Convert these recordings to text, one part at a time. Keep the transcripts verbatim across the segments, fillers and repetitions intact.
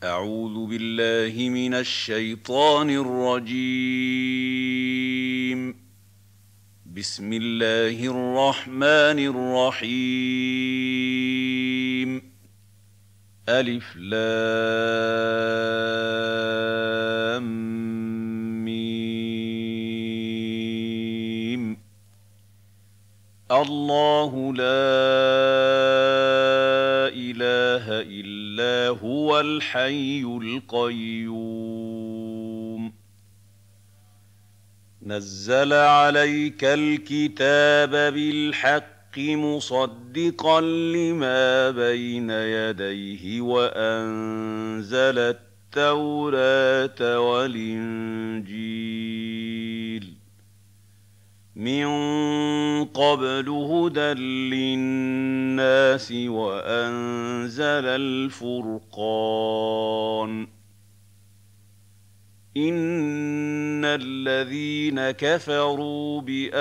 أعوذ بالله من الشيطان الرجيم. بسم الله الرحمن الرحيم. ألف لام ميم. الله لا إله إلا هو الحي القيوم. نزل عليك الكتاب بالحق مصدقا لما بين يديه وأنزل التوراة والإنجيل من قبل هدى للناس وأنزل الفرقان. إن الذين كفروا بآيات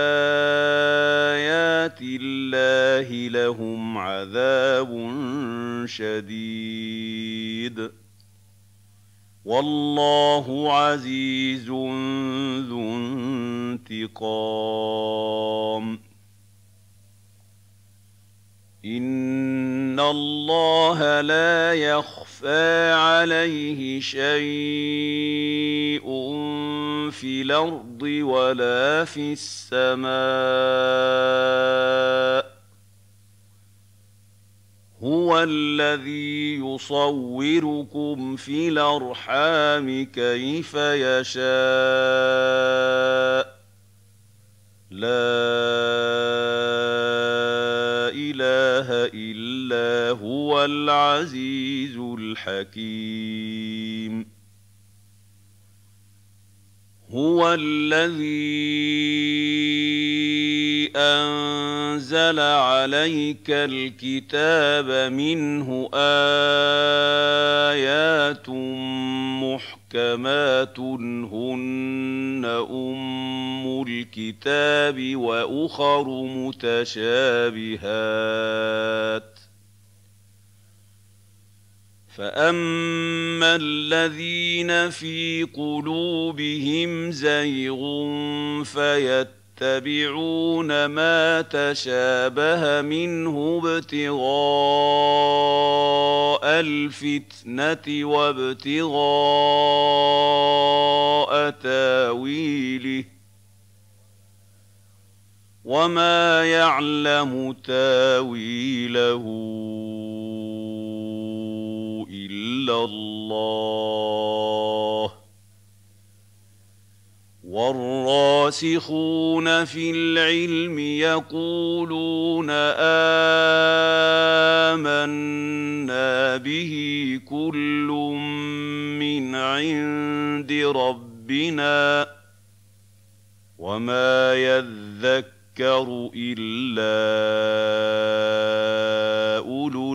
الله لهم عذاب شديد والله عزيز ذو انتقام. إن الله لا يخفى عليه شيء في الأرض ولا في السماء. هو الذي يصوركم في الأرحام كيف يشاء. لا إله إلا هو العزيز الحكيم. هو الذي أنزل عليك الكتاب منه آيات محكمات هن أم الكتاب وأخر متشابهات. فأما الذين في قلوبهم زيغ فيتبعون ما تشابه منه ابتغاء الفتنة وابتغاء تاويله وما يعلم تاويله إلا الله. والراسخون في العلم يقولون آمنا به كل من عند ربنا وما يذكر إلا أولو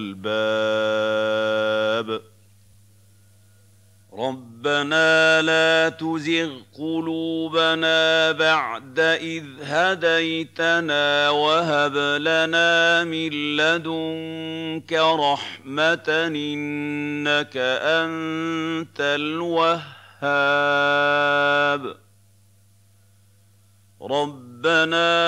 الألباب. ربنا لا تزغ قلوبنا بعد إذ هديتنا وهب لنا من لدنك رحمة إنك أنت الوهاب. ربنا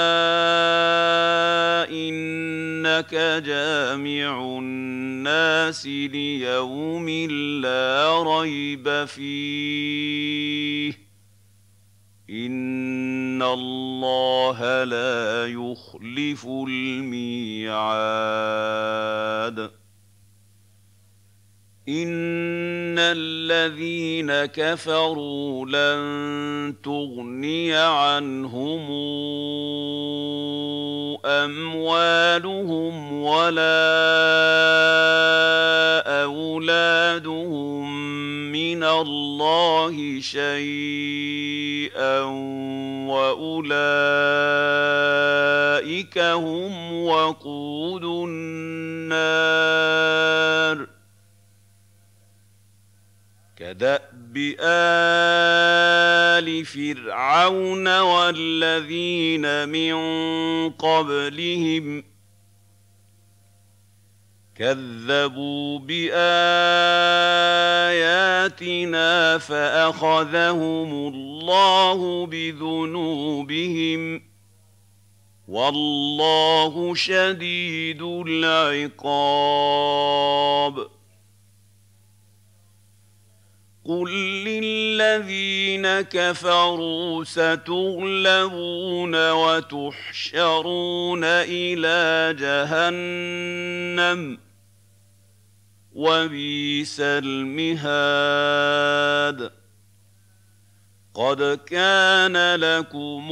إنك جامع الناس ليوم لا ريب فيه إن الله لا يخلف الميعاد. إن الذين كفروا لن تغني عنهم أموالهم ولا أولادهم من الله شيئا وأولئك هم وقود النار. كدأب آل فرعون والذين من قبلهم كذبوا بآياتنا فأخذهم الله بذنوبهم والله شديد العقاب قل للذين كفروا ستغلبون وتحشرون إلى جهنم وبئس المهاد قد كان لكم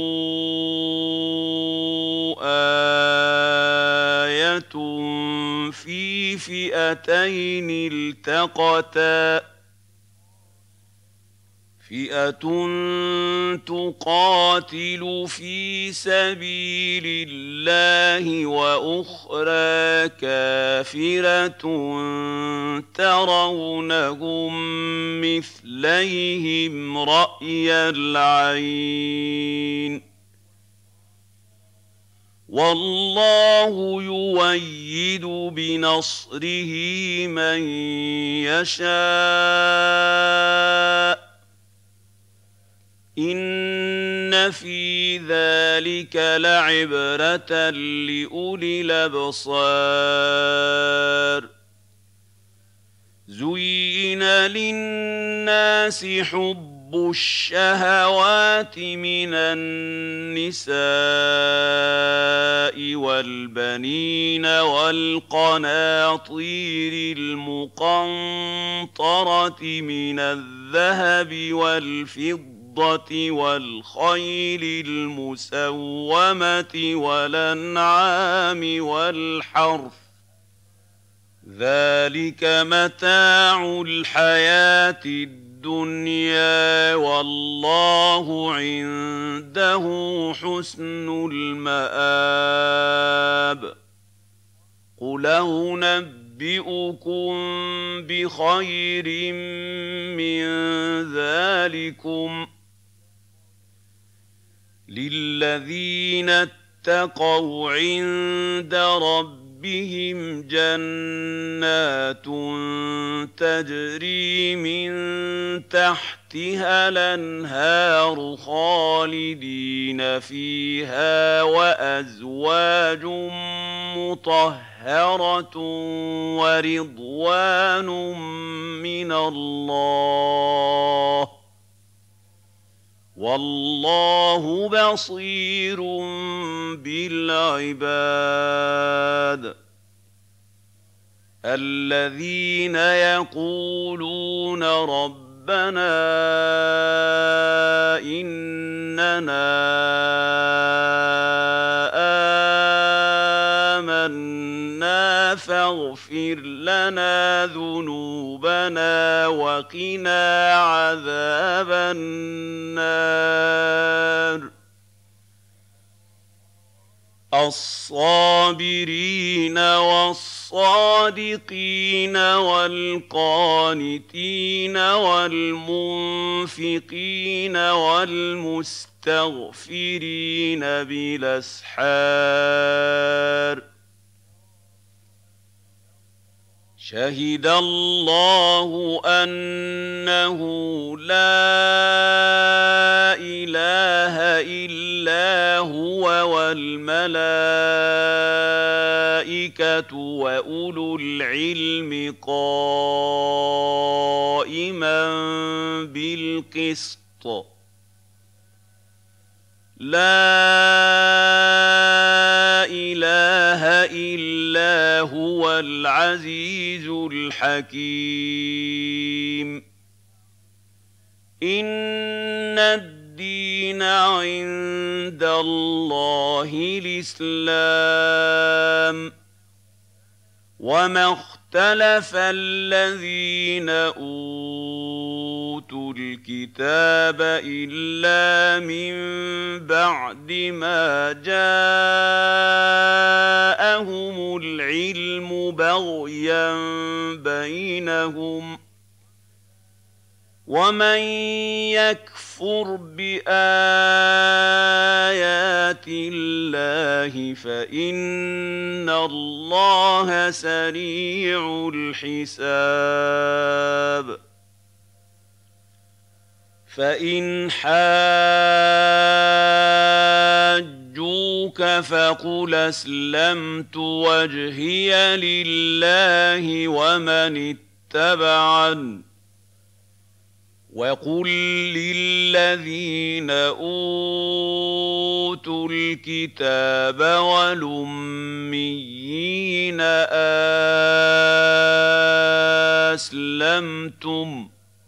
آية في فئتين التقتا فئة تقاتل في سبيل الله وأخرى كافرة ترونهم مثليهم رأي العين والله يؤيد بنصره من يشاء إن في ذلك لعبرة لأولي الأبصار زين للناس حب الشهوات من النساء والبنين والقناطير المقنطرة من الذهب والفضة والخيل المسومة والأنعام والحرث ذلك متاع الحياة الدنيا والله عنده حسن المآب قل أنبئكم بخير من ذلكم للذين اتقوا عند ربهم جنات تجري من تحتها الأنهار خالدين فيها وأزواج مطهرة ورضوان من الله والله بصير بالعباد الذين يقولون ربنا إننا آمنا فاغفر لنا ذنوبنا وقنا عذاب النار الصابرين والصادقين والقانتين والمنفقين والمستغفرين بالأسحار شهد الله أنه لا إله إلا هو والملائكة وأولو العلم قائما بالقسط لا إله إلا هو العزيز الحكيم إن الدين عند الله الإسلام وما اختلف الذين أوتوا الكتاب إلا من بعد ما جاءهم العلم بغيا بينهم ومن يكفر بآيات الله فإن الله سريع الحساب فإن حاجوك فقل أسلمت وجهي لله ومن اتبعني وقل للذين أوتوا الكتاب والأميين أسلمتم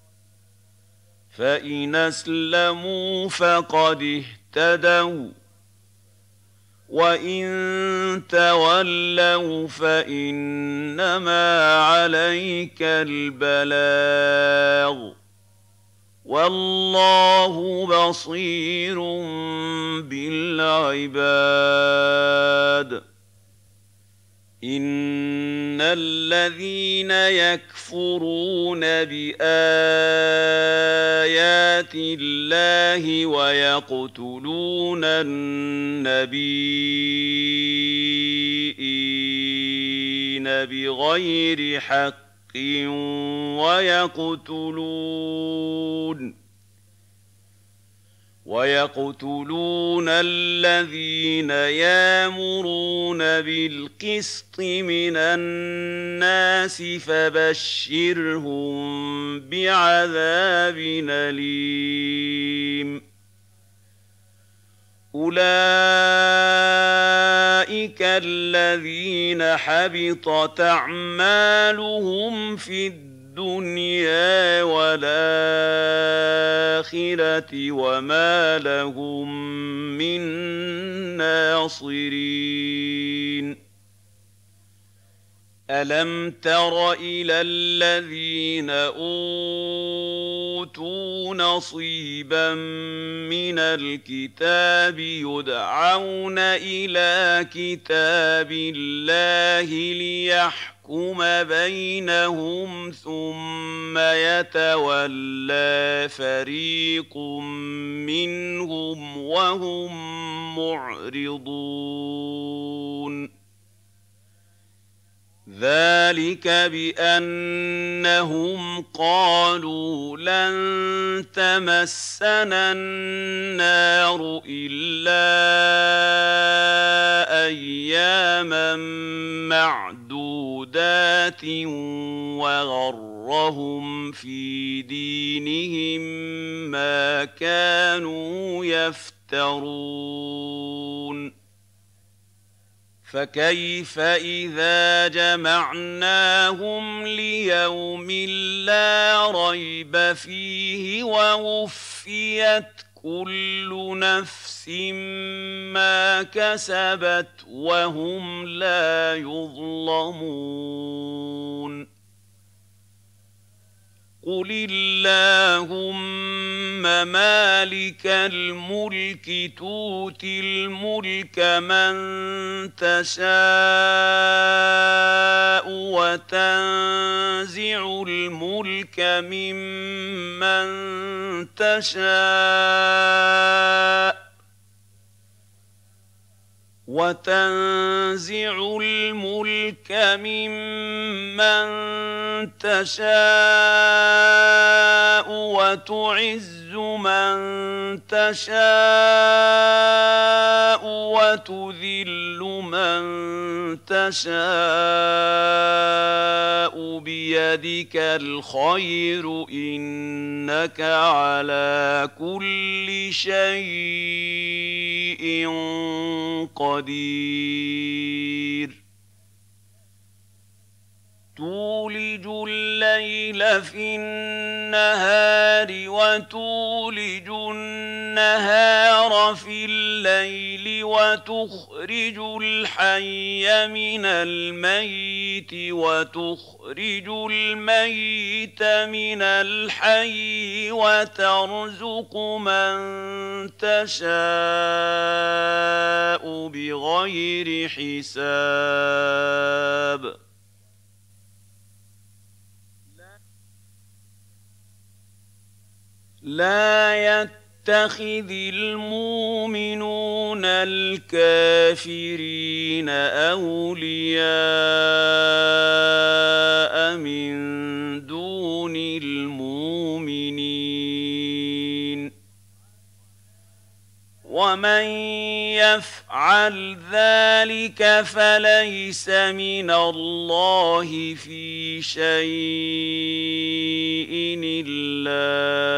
فإن أسلموا فقد اهتدوا وإن تولوا فإنما عليك البلاغ والله بصير بالعباد إن الذين يكفرون بآيات الله ويقتلون النبيين بغير حق ويقتلون ويقتلون الذين يأمرون بالقسط من الناس فبشرهم بعذاب أليم أولئك الذين حبطت أعمالهم في الدنيا والآخرة وما لهم من ناصرين ألم تر إلى الذين أوتوا نصيبا من الكتاب يدعون إلى كتاب الله ليحكم بينهم ثم يتولى فريق منهم وهم معرضون ذلك بأنهم قالوا لن تمسنا النار إلا أياما معدودات وغرهم في دينهم ما كانوا يفترون فكيف إذا جمعناهم ليوم لا ريب فيه ووفيت كل نفس ما كسبت وهم لا يظلمون قل اللهم مالك الملك تؤتي الملك من تشاء وتنزع الملك ممن تشاء وتنزع الملك ممن تشاء وتعز من تشاء وتذل من تشاء بيدك الخير إنك على كل شيء قدير تولج الليل في النهار وتولج النهار في الليل وتخرج الحي من الميت وتخرج الميت من الحي وترزق من تشاء بغير حساب لا يتخذ المؤمنون الكافرين أولياء من دون المؤمنين ومن يفعل ذلك فليس من الله في شيء إلا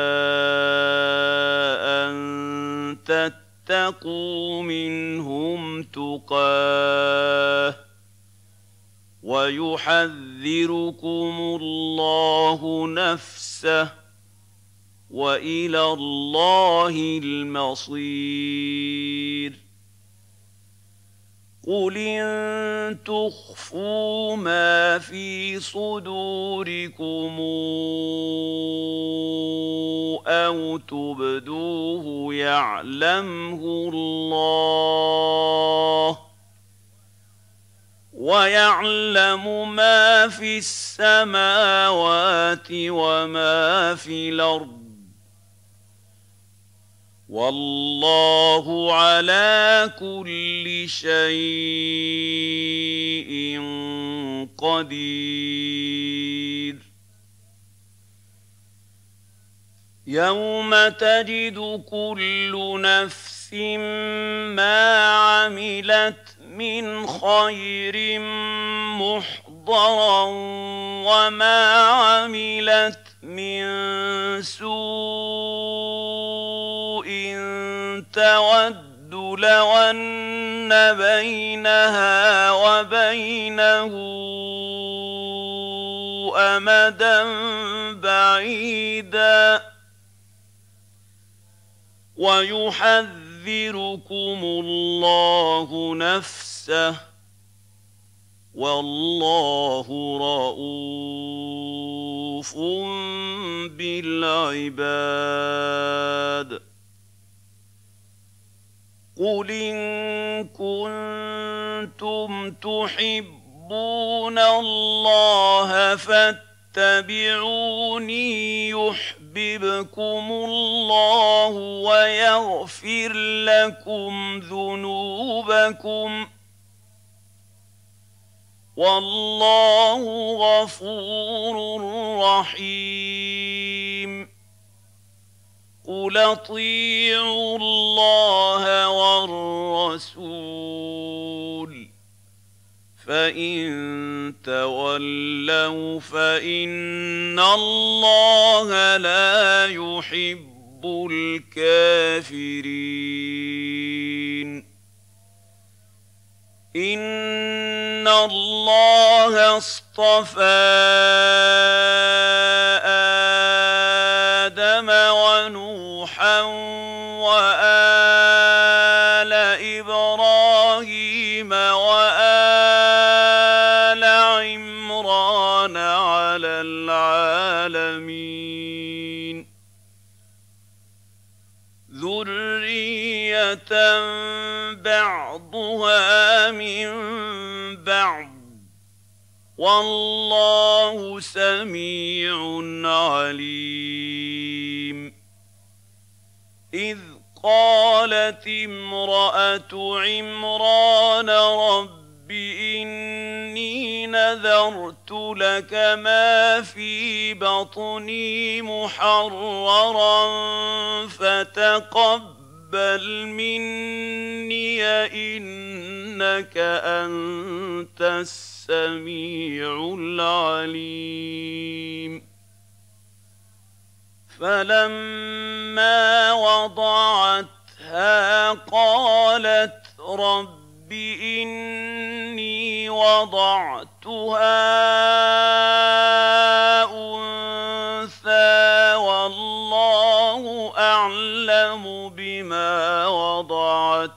أن تتقوا منهم تقاه ويحذركم الله نفسه وإلى الله المصير قل إن تخفوا ما في صدوركم أو تبدوه يعلمه الله ويعلم ما في السماوات وما في الأرض والله على كل شيء قدير يوم تجد كل نفس ما عملت من خير محضرا وما عملت من سوء تود لو أن بينها وبينه أمدا بعيدا ويحذركم الله نفسه والله رءوف بالعباد قل إن كنتم تحبون الله فاتبعوني يحببكم الله ويغفر لكم ذنوبكم والله غفور رحيم قل اطيعوا الله والرسول فإن تولوا فإن الله لا يحب الكافرين إن الله اصطفى آدم ونوحا وآل إبراهيم وآل عمران على العالمين ذرية بعضها من بعض والله سميع عليم إذ قالت امرأة عمران رب إني نذرت لك ما في بطني محررا فتقبل مني إنك أنت السميع العليم فلما وضعتها قالت رب إني وضعتها أنثى والله أعلم بما وضعت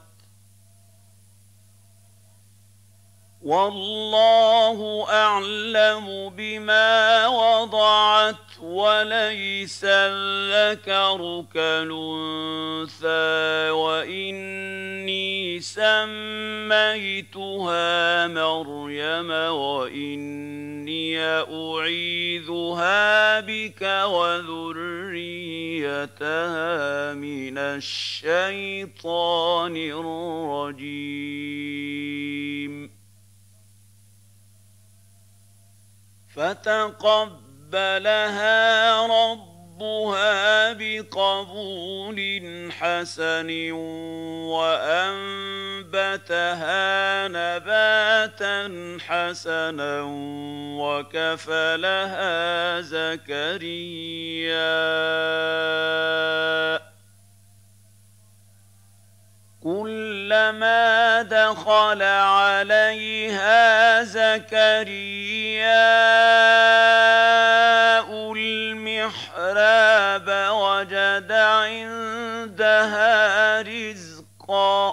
والله أعلم بما وضعت وليس الذكر كالأنثى وإني سميتها مريم وإني أعيذها بك وذريتها من الشيطان الرجيم فتقبلها ربها بقبول حسن وأنبتها نباتا حسنا وكفلها زكريا كلما دخل عليها زكرياء المحراب وجد عندها رزقا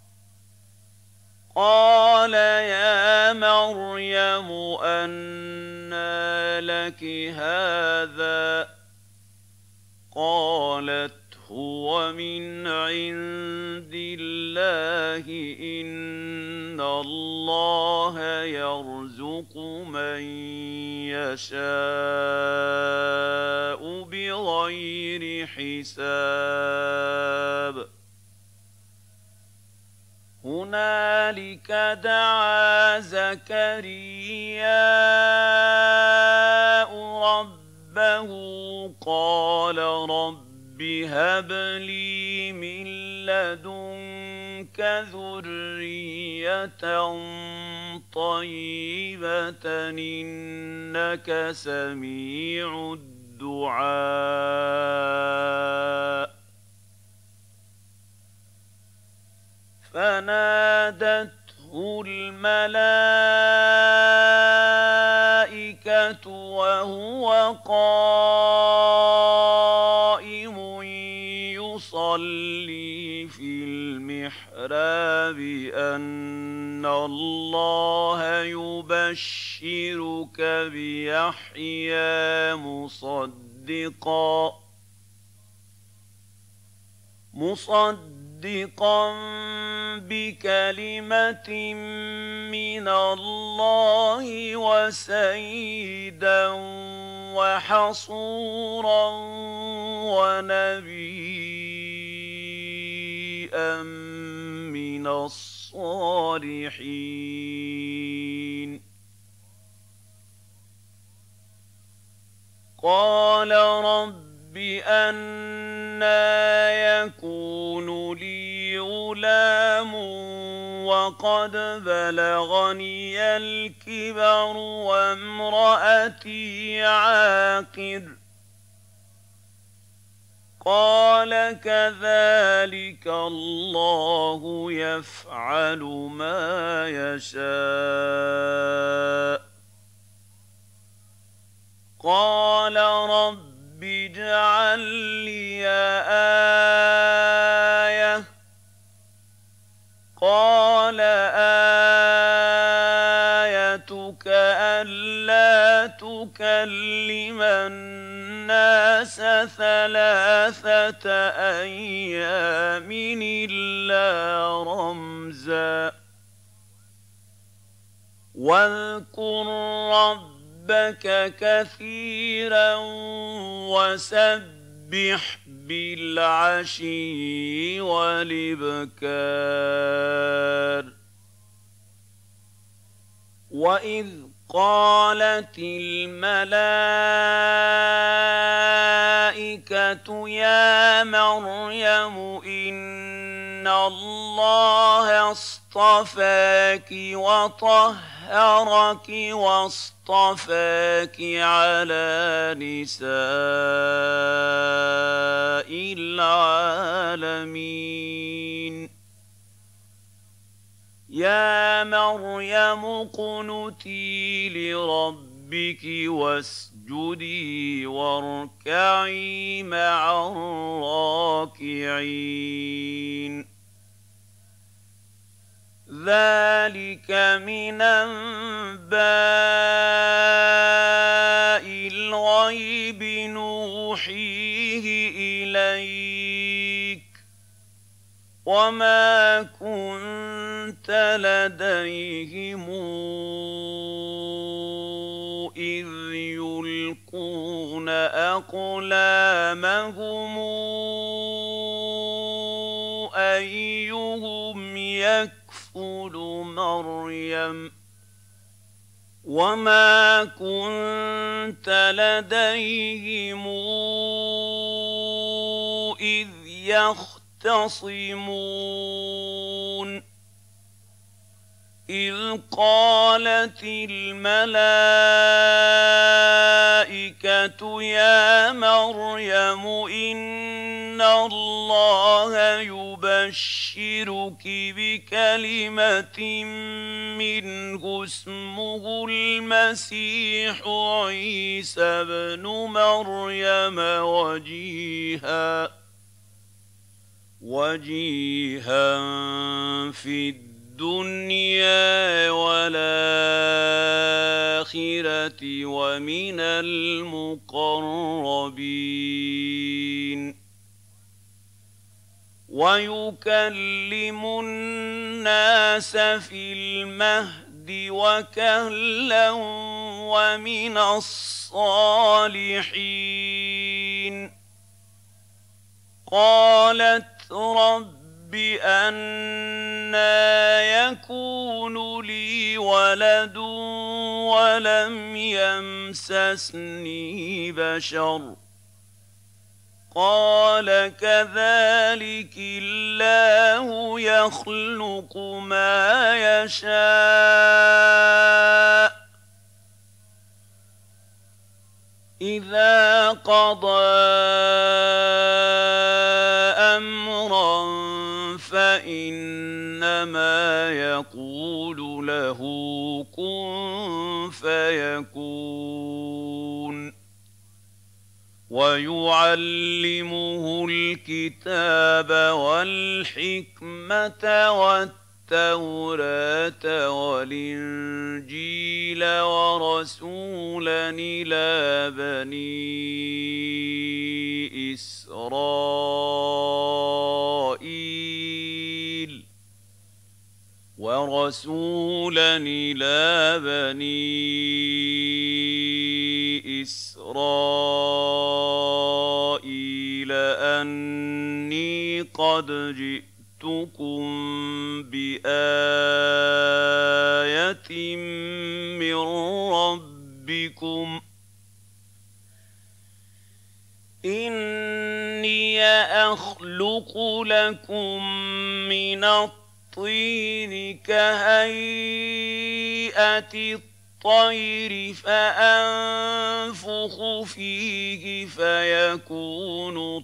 قال يا مريم أنى لك هذا قالت هو من عند الله إن الله يرزق من يشاء بغير حساب هنالك دعا زكرياء ربه قال رب هب لي من لدنك ذرية طيبة إنك سميع الدعاء فنادته الملائكة وهو قائم يصلي في المحراب أن الله يبشرك بيحيى مصدقا مصدقا بكلمة من الله وسيدا وحصورا ونبيا من الصالحين قال رب أنى يكون لي غلام وقد بلغني الكبر وامرأتي عاقر قال كذلك الله يفعل ما يشاء قال رب اجعل لي آية قال آيتك ألا تكلم الناس ثلاثة أيام إلا رمزا واذكر رب ربك كثيرا وسبح بالعشي والإبكار وإذ قالت الملائكة يا مريم إن الله اصطفاك وطهرك واصطفاك على نساء العالمين يا مريم اقنتي لربك واسجدي واركعي مع الراكعين ذلك من أنباء الغيب أقلامهم أيهم يكفل مريم وما كنت لديهم إذ يختصمون إذ قالت الملائكة يا مريم إن الله يبشرك بكلمة منه اسمه المسيح عيسى ابن مريم وجيها وجيها في الدنيا الدنيا والآخرة ومن المقربين ويكلم الناس في المهد وكهلا ومن الصالحين قالت رب أنى يكون لي ولد ولم يمسسني بشر قال كذلك الله يخلق ما يشاء إذا قضى أمرا فإنما يقول له كن فيكون ويعلمه الكتاب والحكمة والتوراة والإنجيل ورسولا إلى بني إسرائيل ورسولا إلى بني إسرائيل أني قد جئتكم بآية من ربكم إني أخلق لكم من الطين كهيئة الطير فأنفخ فيه فيكون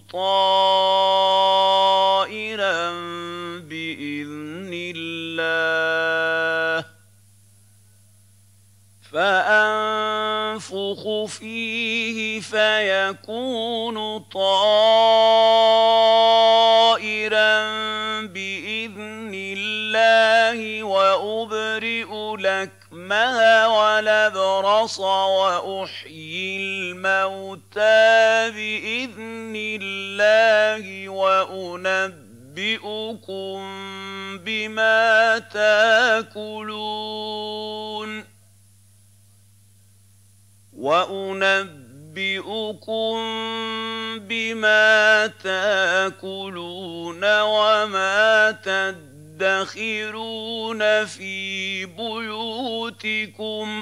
طائرا بإذن الله فأنفخ فيه فيكون طائرا بإذن الله وأبرئ الأكمه والأبرص وأحيي الموتى بإذن الله وأنبئكم بما تأكلون وأنبئكم بما تأكلون وما تدخرون في بيوتكم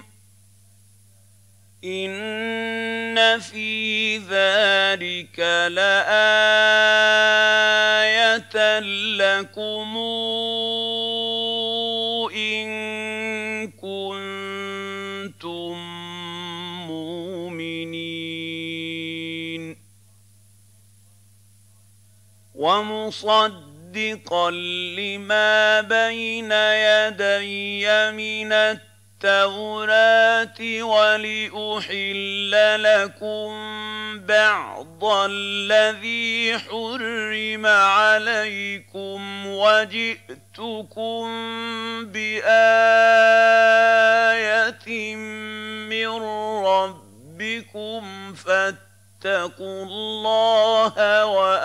إن في ذلك لآية لكم إن كنتم مؤمنين ومصدقا لما بين يدي من التوراة ولأحل لكم بعض الذي حرم عليكم وجئتكم بآية من ربكم فاتقوا الله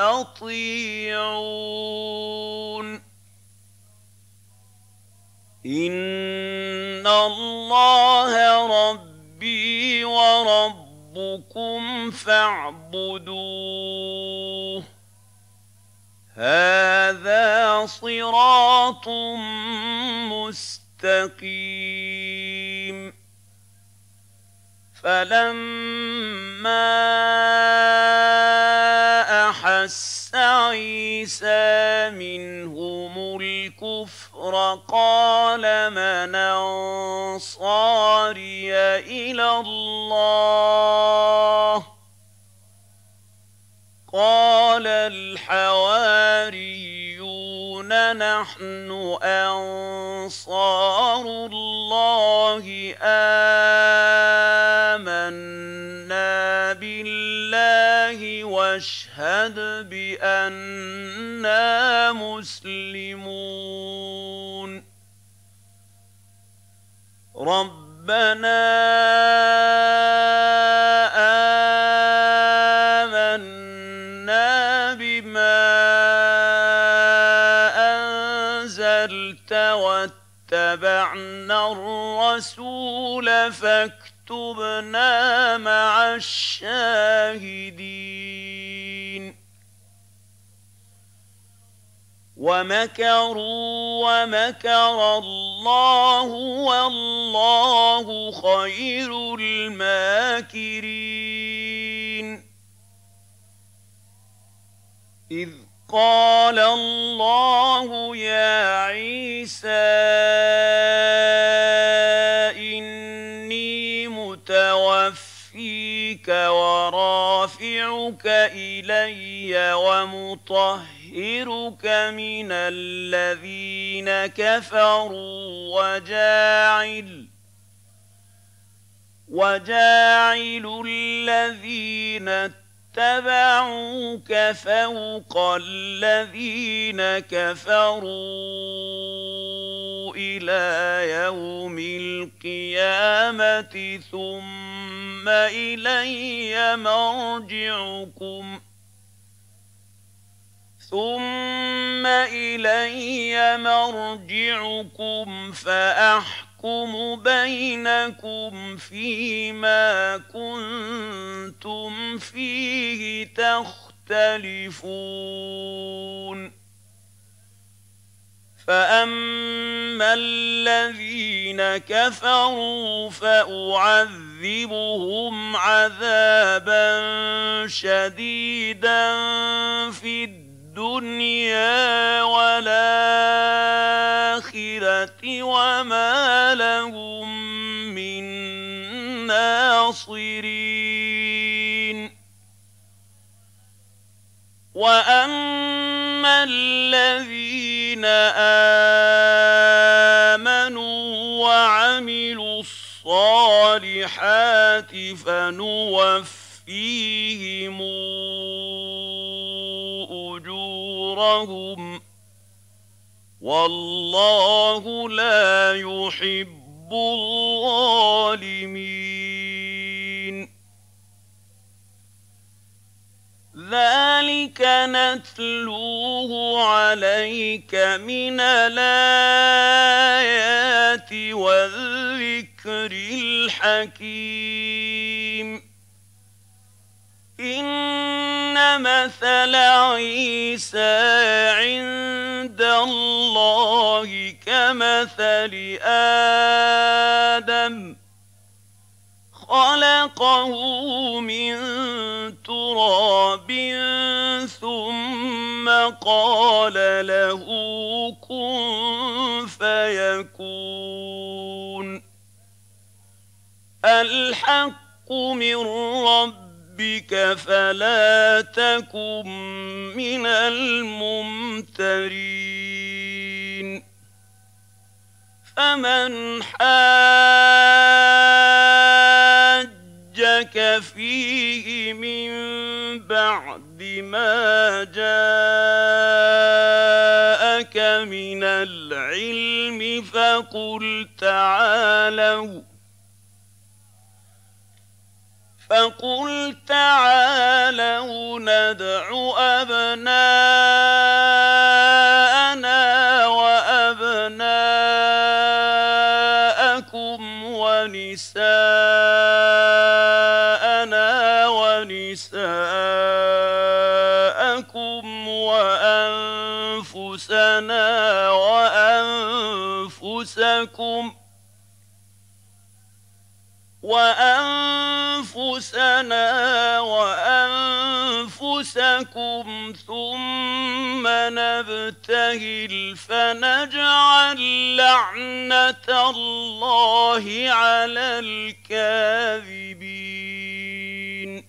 وأطيعون إن الله ربي وربكم ربكم فاعبدوه هذا صراط مستقيم فلما أحس عيسى منهم الكفر قال من أنصاري إلى الله قال الحواريون نحن أنصار الله آمنا بالله واشهد بأننا مسلمون ربنا آمنا بما أنزلت واتبعنا الرسول فاكتبنا مع الشاهدين ومكروا ومكر الله والله خير الماكرين إذ قال الله يا عيسى إني متوفيك ورافعك إلي ومطهرك من الذين كفروا وجاعل وجاعل الذين اتبعوك فوق الذين كفروا إلى يوم القيامة ثم إلي مرجعكم ثم إلي مرجعكم فأحكم بينكم فيما كنتم فيه تختلفون فأما الذين كفروا فأعذبهم عذابا شديدا في الدنيا والآخرة وما لهم من ناصرين وأما الذين آمنوا وعملوا الصالحات فنوفيهم أجورهم والله لا يحب الظالمين ذلك نتلوه عليك من الآيات والذكر الحكيم إن مثل عيسى عند الله كمثل آدم خلقه من تراب ثم قال له كن فيكون الحق من ربك فلا تكن من الممترين فمن حاجك فيه من بعد ما جاءك من العلم فقل تعالوا فقل تعالوا ندع أبناءنا وأبناءكم ونساءنا نِسَاءَكُمْ وَأَنفُسَنَا وَأَنفُسَكُمْ وَأَنفُسَنَا وَأَنفُسَكُمْ ثُمَّ نَبْتَهِلْ فَنَجْعَلْ لَعْنَةَ اللَّهِ عَلَى الْكَاذِبِينَ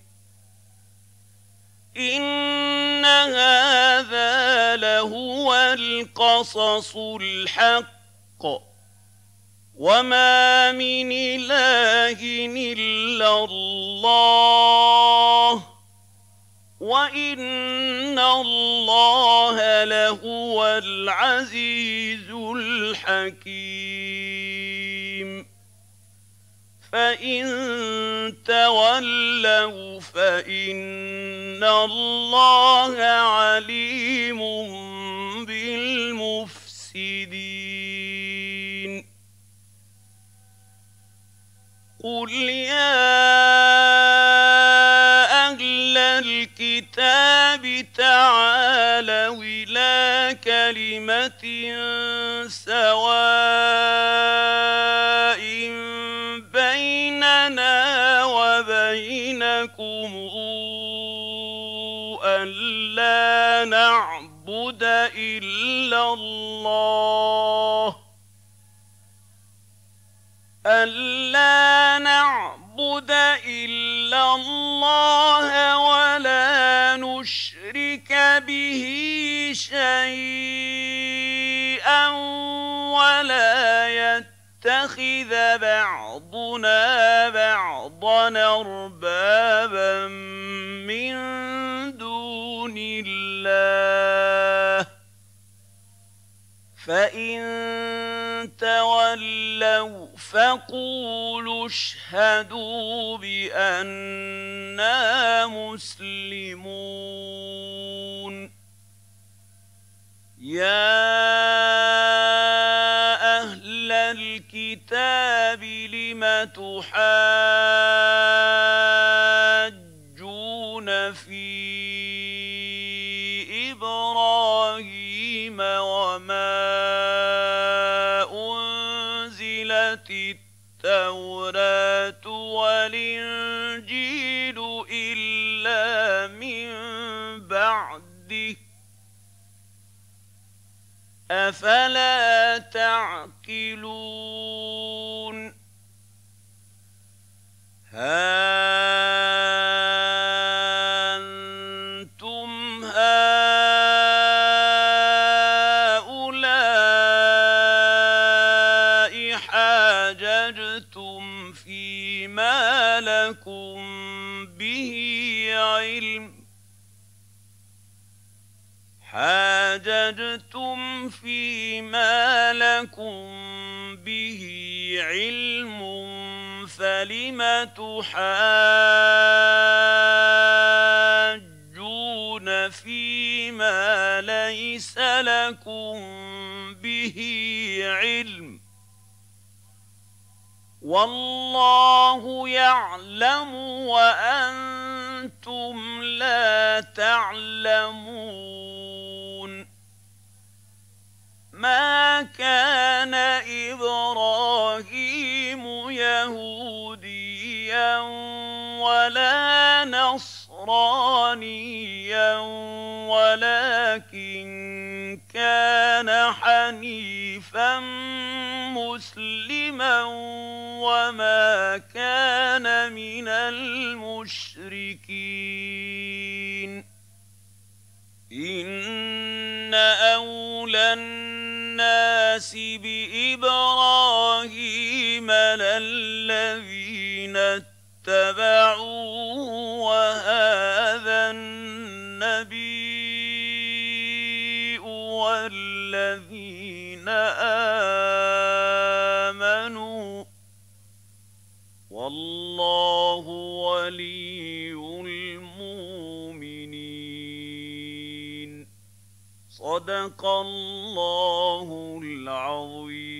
إِنَّ هَٰذَا لَهُوَ الْقَصَصُ الْحَقُّ وَمَا مِنْ إِلَٰهٍ إِلَّا اللَّهُ وَإِنَّ اللَّهَ لَهُوَ الْعَزِيزُ الْحَكِيمُ فَإِن تَوَلَّوْا فَإِنَّ اللَّهَ عَلِيمٌ بِالْمُفْسِدِينَ قُلْ يَا أَهْلَ الْكِتَابِ تَعَالَوْا إِلَىٰ كَلِمَةٍ سَوَاءٍ بَيْنَنَا وَبَيْنَكُمْ أَلَّا نَعْبُدَ إِلَّا اللَّهَ أَلَّا نَعْبُدَ إِلَّا اللَّهَ وَلَا نُشْرِكَ بِهِ شَيْئًا وَلَا يَتَّخِذَ بَعْضُنَا بَعْضًا أَرْبَابًا مِّن دُونِ اللَّهِ فَإِن تَوَلَّوْا فَقُولُوا اشْهَدُوا بِأَنَّا مُسْلِمُونَ يَا أَهْلَ الْكِتَابِ لِمَ تُحَاجُّونَ فِي إِبْرَاهِيمَ وَمَا أُنزِلَتِ التَّوْرَاةُ وَالْإِنجِيلُ إِلَّا مِن بَعْدِهِ ۚ أَفَلَا تَعْقِلُونَ هَا أَنتُمْ هَٰؤُلَاءِ حَاجَجْتُمْ فِيمَا لَكُم بِهِ عِلْمٌ حَاجَجْتُمْ فِيمَا لَكُم بِهِ عِلْمٌ فَلِمَ تُحَاجُّونَ فِيمَا لَيْسَ لَكُم بِهِ عِلْمٌ وَاللَّهُ يَعْلَمُ وَأَنتُمْ لَا تَعْلَمُونَ مَا كَانَ إِبْرَاهِيمُ يَهُودِيًّا وَلَا نَصْرَانِيًّا وَلَٰكِن كَانَ حَنِيفًا مُّسْلِمًا وَمَا كَانَ مِنَ الْمُشْرِكِينَ إِنَّ أَوْلَى النَّاسِ بِإِبْرَاهِيمَ لَلَّذِينَ اتَّبَعُوهُ وَهَٰذَا النَّبِيُّ وَالَّذِينَ آمَنُوا ۗ وَاللَّهُ وَلِيُّ الْمُؤْمِنِينَ صدق الله العظيم.